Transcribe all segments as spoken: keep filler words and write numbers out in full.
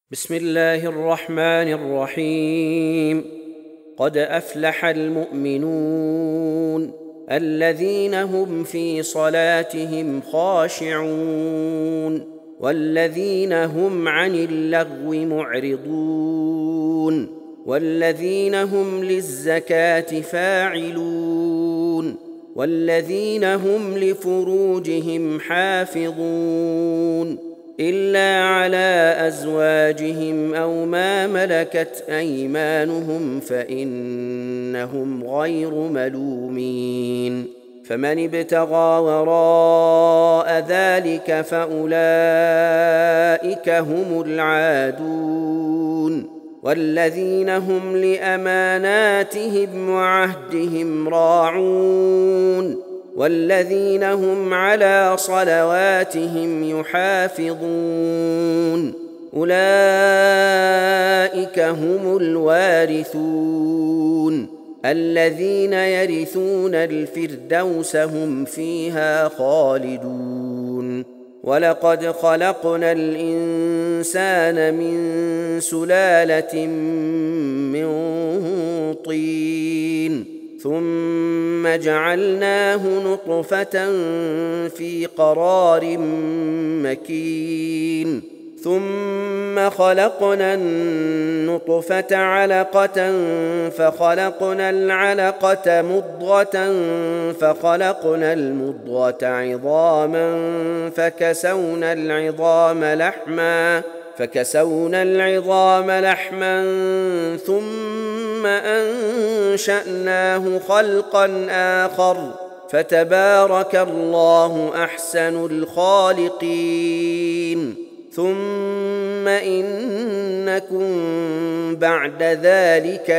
بسم الله الرحمن الرحيم. قد أفلح المؤمنون الذين هم في صلاتهم خاشعون والذين هم عن اللغو معرضون والذين هم للزكاة فاعلون والذين هم لفروجهم حافظون إلا على أزواجهم أو ما ملكت أيمانهم فإنهم غير ملومين. فمن ابتغى وراء ذلك فأولئك هم العادون والذين هم لأماناتهم وعهدهم راعون والذين هم على صلواتهم يحافظون أولئك هم الوارثون الذين يرثون الفردوس هم فيها خالدون. ولقد خلقنا الإنسان من سلالة من طين ثم جعلناه نطفة في قرار مكين ثم خلقنا النطفة علقة فخلقنا العلقة مضغة فخلقنا المضغة عظاما فكسونا العظام لحما فكسونا العظام لحما ثم أنشأناه خلقا آخر فتبارك الله أحسن الخالقين. ثم إنكم بعد ذلك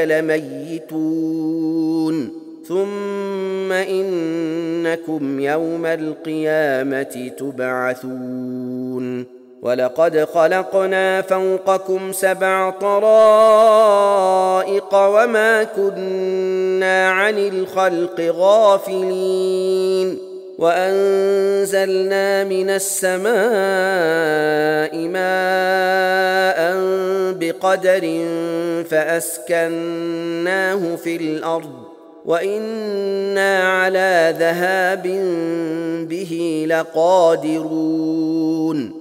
لميتون ثم إنكم يوم القيامة تبعثون. ولقد خلقنا فوقكم سبع طرائق وما كنا عن الخلق غافلين وأنزلنا من السماء ماء بقدر فأسكناه في الأرض وإنا على ذهاب به لقادرون.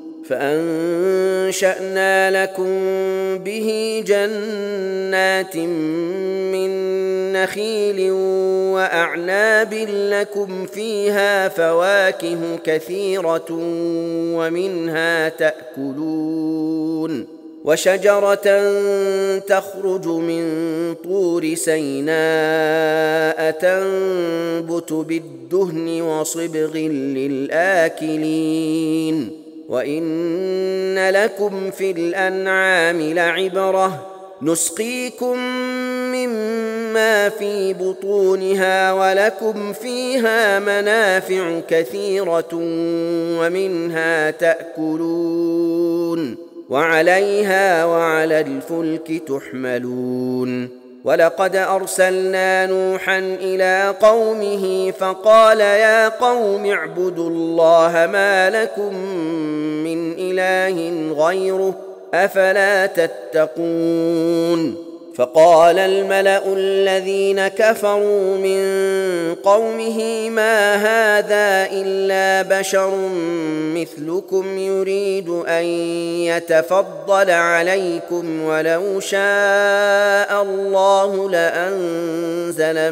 فأنشأنا لكم به جنات من نخيل وأعناب لكم فيها فواكه كثيرة ومنها تأكلون وشجرة تخرج من طور سيناء تنبت بالدهن وصبغ للآكلين وإن لكم في الأنعام لعبرة نسقيكم مما في بطونها ولكم فيها منافع كثيرة ومنها تأكلون وعليها وعلى الفلك تحملون. ولقد أرسلنا نوحا إلى قومه فقال يا قوم اعبدوا الله ما لكم من إله غيره أفلا تتقون. فقال الملأ الذين كفروا من قومه ما هذا إلا بشر مثلكم يريد أن يتفضل عليكم ولو شاء الله لأنزل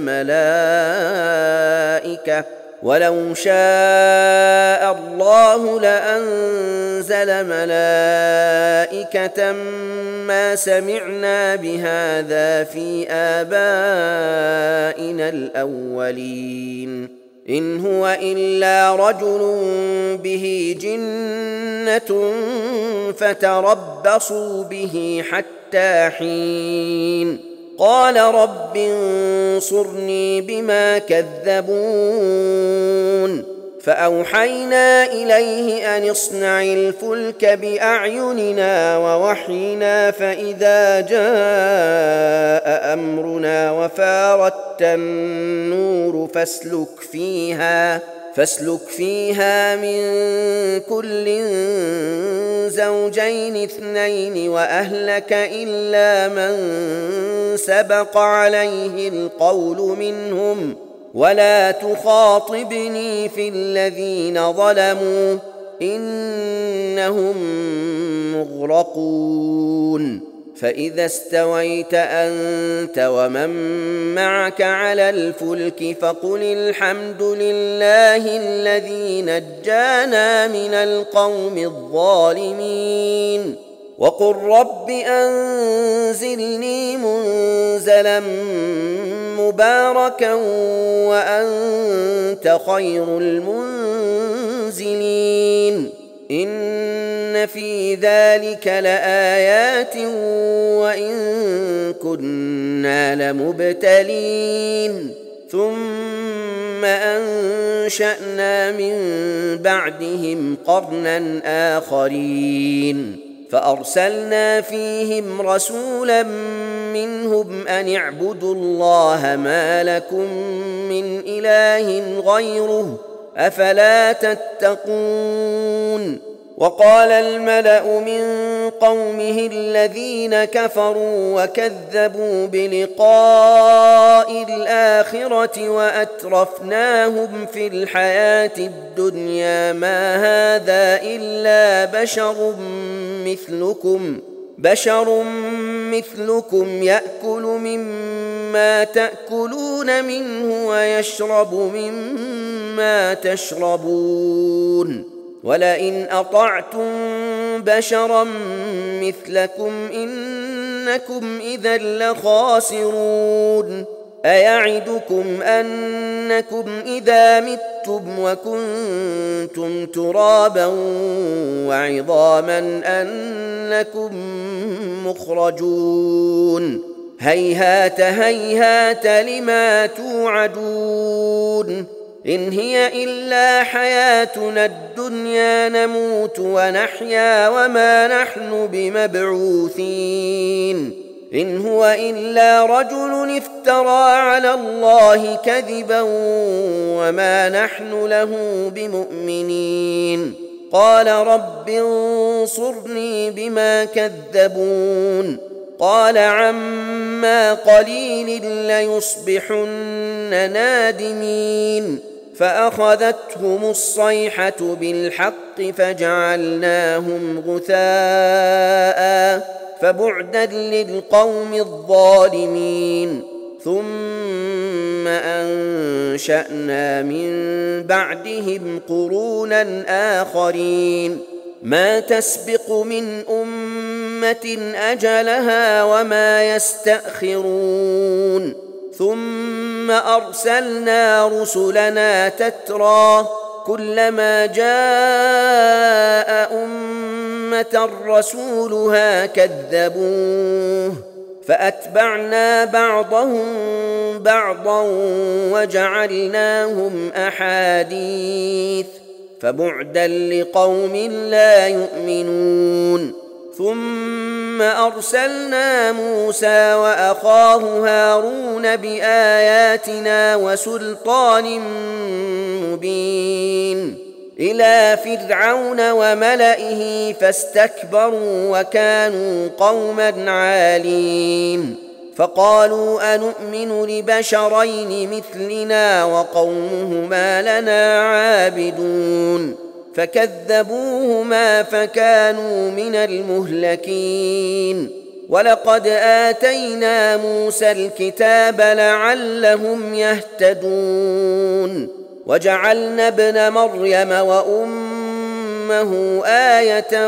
ملائكة ولو شاء الله لأنزل ملائكة ما سمعنا بهذا في آبائنا الأولين إن هو إلا رجل به جنة فتربصوا به حتى حين. قال رب انصرني بما كذبون. فأوحينا إليه أن اصنع الفلك بأعيننا ووحينا فإذا جاء أمرنا وفارت النور فاسلك فيها فاسلك فيها من كل زوجين اثنين وأهلك إلا من سبق عليه القول منهم ولا تخاطبني في الذين ظلموا إنهم مغرقون فإذا استويت أنت ومن معك على الفلك فقل الحمد لله الذي نجانا من القوم الظالمين وقل رب أنزلني منزلا مباركا وأنت خير المنزلين إن في ذلك لآيات وإن كنا لمبتلين ثم أنشأنا من بعدهم قرنا آخرين فأرسلنا فيهم رسولا منهم أن اعبدوا الله ما لكم من إله غيره أفلا تتقون وقال الملأ من قومه الذين كفروا وكذبوا بلقاء الآخرة وأترفناهم في الحياة الدنيا ما هذا إلا بشر مثلكم بشر مثلكم يأكل مما تأكلون منه ويشرب مما تشربون ولئن أطعتم بشرا مثلكم إنكم إذا لخاسرون أيعدكم أنكم إذا متم وكنتم ترابا وعظاما أنكم مخرجون هيهات هيهات لما توعدون إن هي إلا حياتنا الدنيا نموت ونحيا وما نحن بمبعوثين إن هو إلا رجل افترى على الله كذبا وما نحن له بمؤمنين قال رب انصرني بما كذبون قال عما قليل ليصبحن نادمين فأخذتهم الصيحة بالحق فجعلناهم غثاء فبعدا للقوم الظالمين ثم أنشأنا من بعدهم قرونا آخرين ما تسبق من أمة أجلها وما يستأخرون ثم أرسلنا رسلنا تترى كلما جاء أمة رسولها كذبوه فأتبعنا بعضهم بعضا وجعلناهم أحاديث فبعدا لقوم لا يؤمنون ثم أرسلنا موسى وأخاه هارون بآياتنا وسلطان مبين إلى فرعون وملئه فاستكبروا وكانوا قوما عالين فقالوا أنؤمن لبشرين مثلنا وقومهما لنا عابدون فكذبوهما فكانوا من المهلكين ولقد آتينا موسى الكتاب لعلهم يهتدون وجعلنا ابن مريم وأمه آية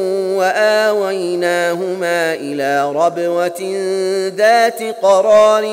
وآويناهما إلى ربوة ذات قرار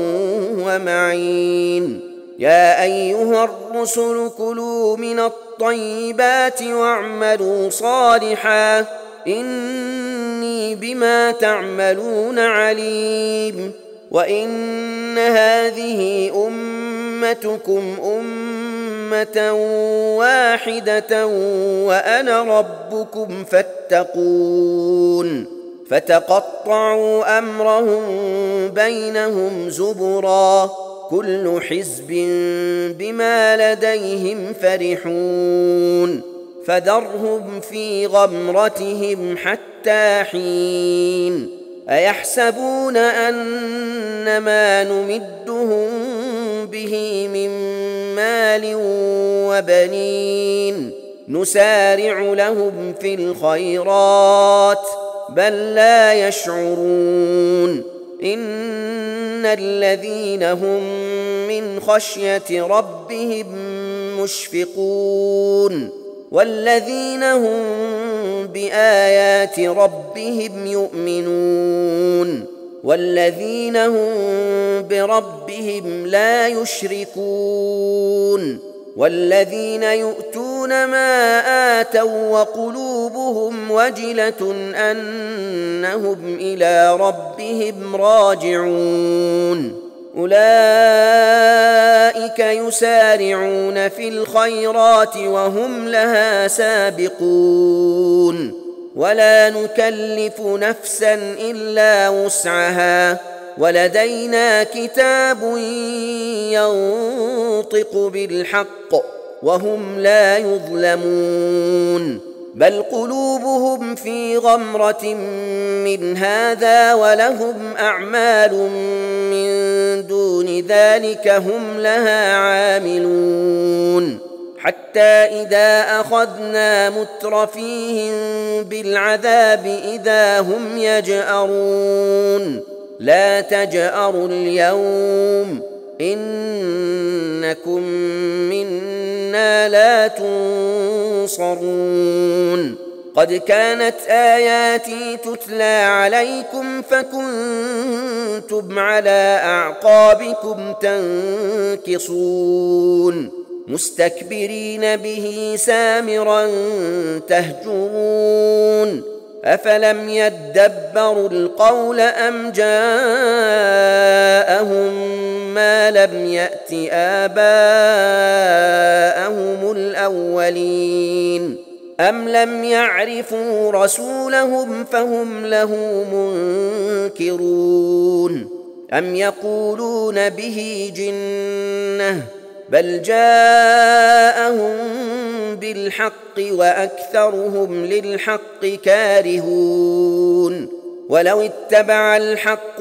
ومعين يا أيها الرسل كلوا من الطيبات واعملوا صالحا إني بما تعملون عليم وإن هذه أمتكم أمة واحدة وأنا ربكم فاتقون فتقطعوا أمرهم بينهم زبرا كل حزب بما لديهم فرحون فذرهم في غمرتهم حتى حين أيحسبون أن ما نمدهم به من مال وبنين نسارع لهم في الخيرات بل لا يشعرون إن الذين هم من خشية ربهم مشفقون والذين هم بآيات ربهم يؤمنون والذين هم بربهم لا يشركون والذين يؤتون ما آتوا وقلوبهم وجلة أنهم إلى ربهم راجعون أولئك يسارعون في الخيرات وهم لها سابقون ولا نكلف نفسا إلا وسعها ولدينا كتاب ينطق بالحق وهم لا يظلمون بل قلوبهم في غمرة من هذا ولهم أعمال من دون ذلك هم لها عاملون حتى إذا أخذنا مترفيهم بالعذاب إذا هم يجأرون لا تجأروا اليوم إنكم منا لا تنصرون قد كانت آياتي تتلى عليكم فكنتم على أعقابكم تنكصون مستكبرين به سامرا تهجرون أفلم يدبروا القول أم جاءهم ما لم يأت آباءهم الأولين أم لم يعرفوا رسولهم فهم له منكرون أم يقولون به جنة بل جاءهم بالحق وأكثرهم للحق كارهون ولو اتبع الحق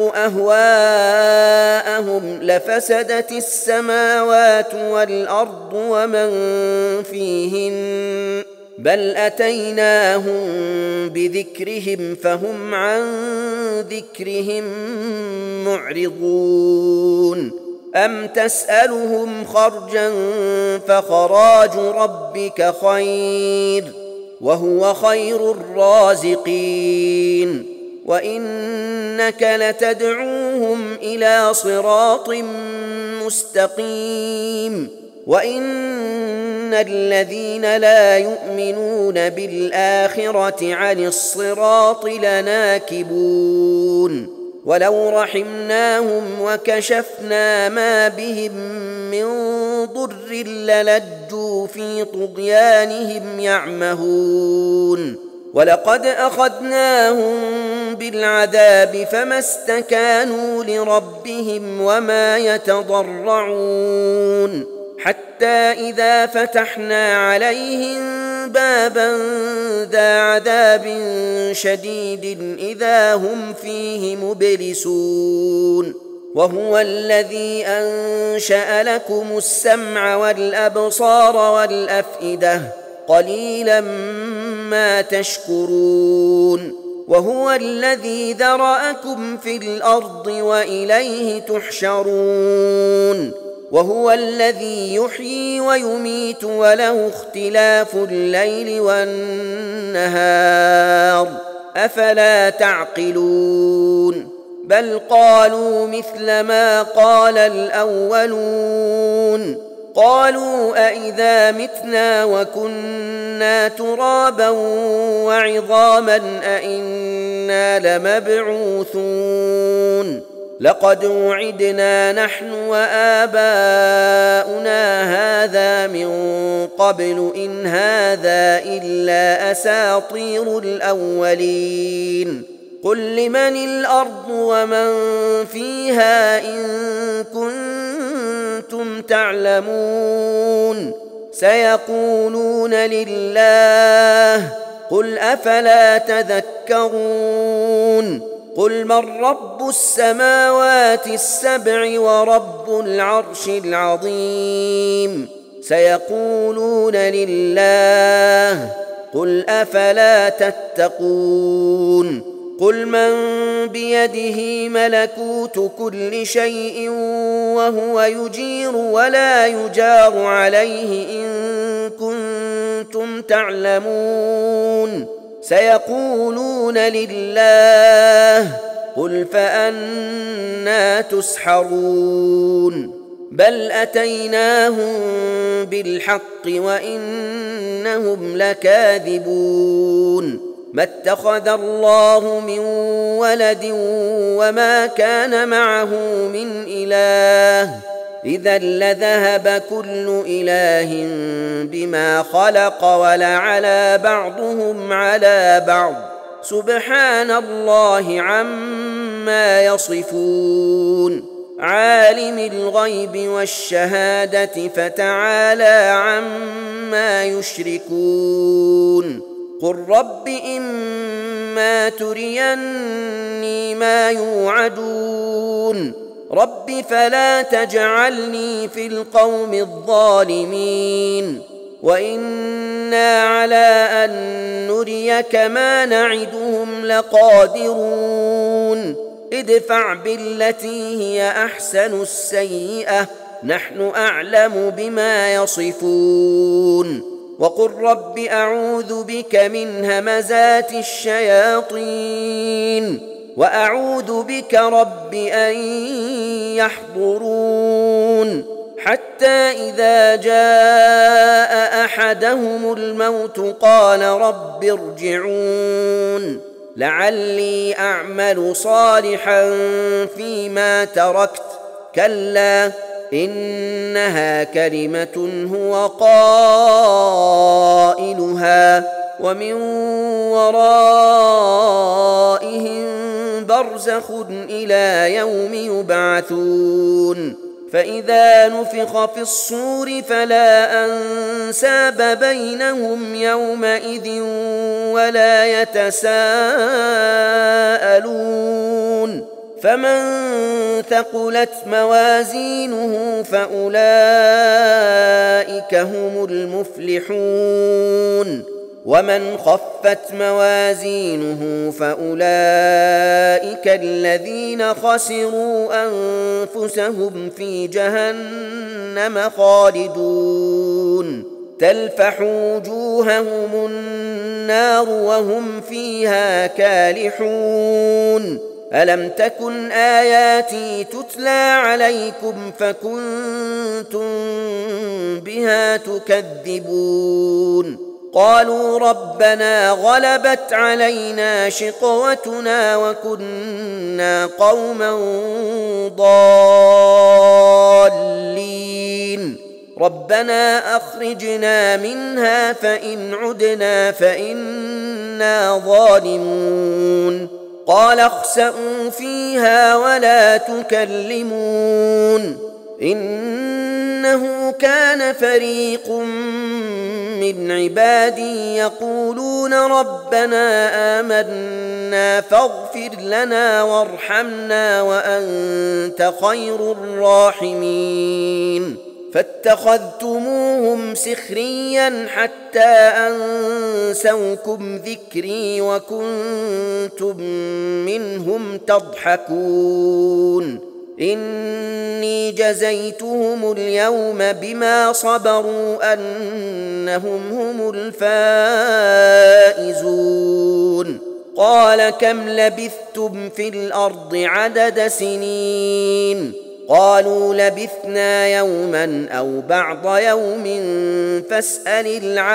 أهواءهم لفسدت السماوات والأرض ومن فيهن بل أتيناهم بذكرهم فهم عن ذكرهم معرضون أم تسألهم خرجا فخراج ربك خير وهو خير الرازقين وإنك لتدعوهم إلى صراط مستقيم وإن الذين لا يؤمنون بالآخرة عن الصراط لناكبون ولو رحمناهم وكشفنا ما بهم من ضر للجوا في طغيانهم يعمهون ولقد أخذناهم بالعذاب فما استكانوا لربهم وما يتضرعون حتى إذا فتحنا عليهم بابا ذا عذاب شديد إذا هم فيه مبلسون وهو الذي أنشأ لكم السمع والأبصار والأفئدة قليلا ما تشكرون وهو الذي ذرأكم في الأرض وإليه تحشرون وهو الذي يحيي ويميت وله اختلاف الليل والنهار أفلا تعقلون بل قالوا مثل ما قال الأولون قالوا أئذا متنا وكنا ترابا وعظاما أئنا لمبعوثون لقد وعدنا نحن وآباؤنا هذا من قبل إن هذا إلا أساطير الأولين قل لمن الأرض ومن فيها إن كنتم كنتم تعلمون سيقولون لله قل أفلا تذكرون قل من رب السماوات السبع ورب العرش العظيم سيقولون لله قل أفلا تتقون قل من بيده ملكوت كل شيء وهو يجير ولا يجار عليه إن كنتم تعلمون سيقولون لله قل فأنى تسحرون بل أتيناهم بالحق وإنهم لكاذبون ما اتخذ الله من ولد وما كان معه من إله إذا لذهب كل إله بما خلق ولعلى بعضهم على بعض سبحان الله عما يصفون عالم الغيب والشهادة فتعالى عما يشركون قل رب إما تريني ما يوعدون رب فلا تجعلني في القوم الظالمين وإنا على أن نريك ما نعدهم لقادرون ادفع بالتي هي أحسن السيئة نحن أعلم بما يصفون وقل رب أعوذ بك من همزات الشياطين وأعوذ بك رب أن يحضرون حتى إذا جاء أحدهم الموت قال رب ارجعون لعلي أعمل صالحا فيما تركت كلا إنها كلمة هو قائلها ومن ورائهم برزخ إلى يوم يبعثون فإذا نفخ في الصور فلا أنساب بينهم يومئذ ولا يتساءلون فمن ثقلت موازينه فأولئك هم المفلحون ومن خفت موازينه فأولئك الذين خسروا أنفسهم في جهنم خالدون تلفح وجوههم النار وهم فيها كالحون ألم تكن آياتي تتلى عليكم فكنتم بها تكذبون قالوا ربنا غلبت علينا شقوتنا وكنا قوما ضالين ربنا أخرجنا منها فإن عدنا فإنا ظالمون قال اخسئوا فيها ولا تكلمون إنه كان فريق من عبادي يقولون ربنا آمنا فاغفر لنا وارحمنا وأنت خير الراحمين فاتخذتموهم سخريا حتى أنسوكم ذكري وكنتم منهم تضحكون إني جزيتهم اليوم بما صبروا أنهم هم الفائزون قال كم لبثتم في الأرض عدد سنين قالوا لبثنا يوما أو بعض يوم فاسأل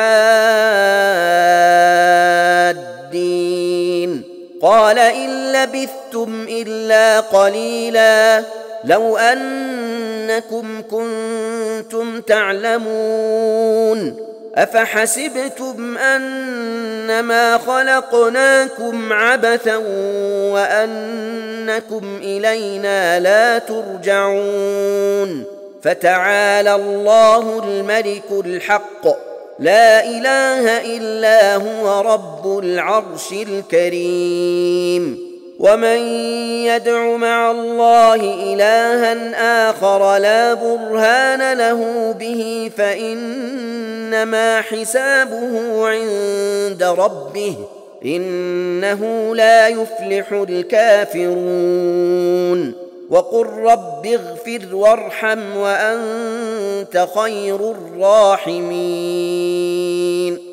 العادين قال إن لبثتم إلا قليلا لو أنكم كنتم تعلمون أفحسبتم أنما خلقناكم عبثا وأنكم إلينا لا ترجعون فتعالى الله الملك الحق لا إله إلا هو رب العرش الكريم. ومن يدع مع الله إلها آخر لا برهان له به فإنما حسابه عند ربه إنه لا يفلح الكافرون. وقل رب اغفر وارحم وأنت خير الراحمين.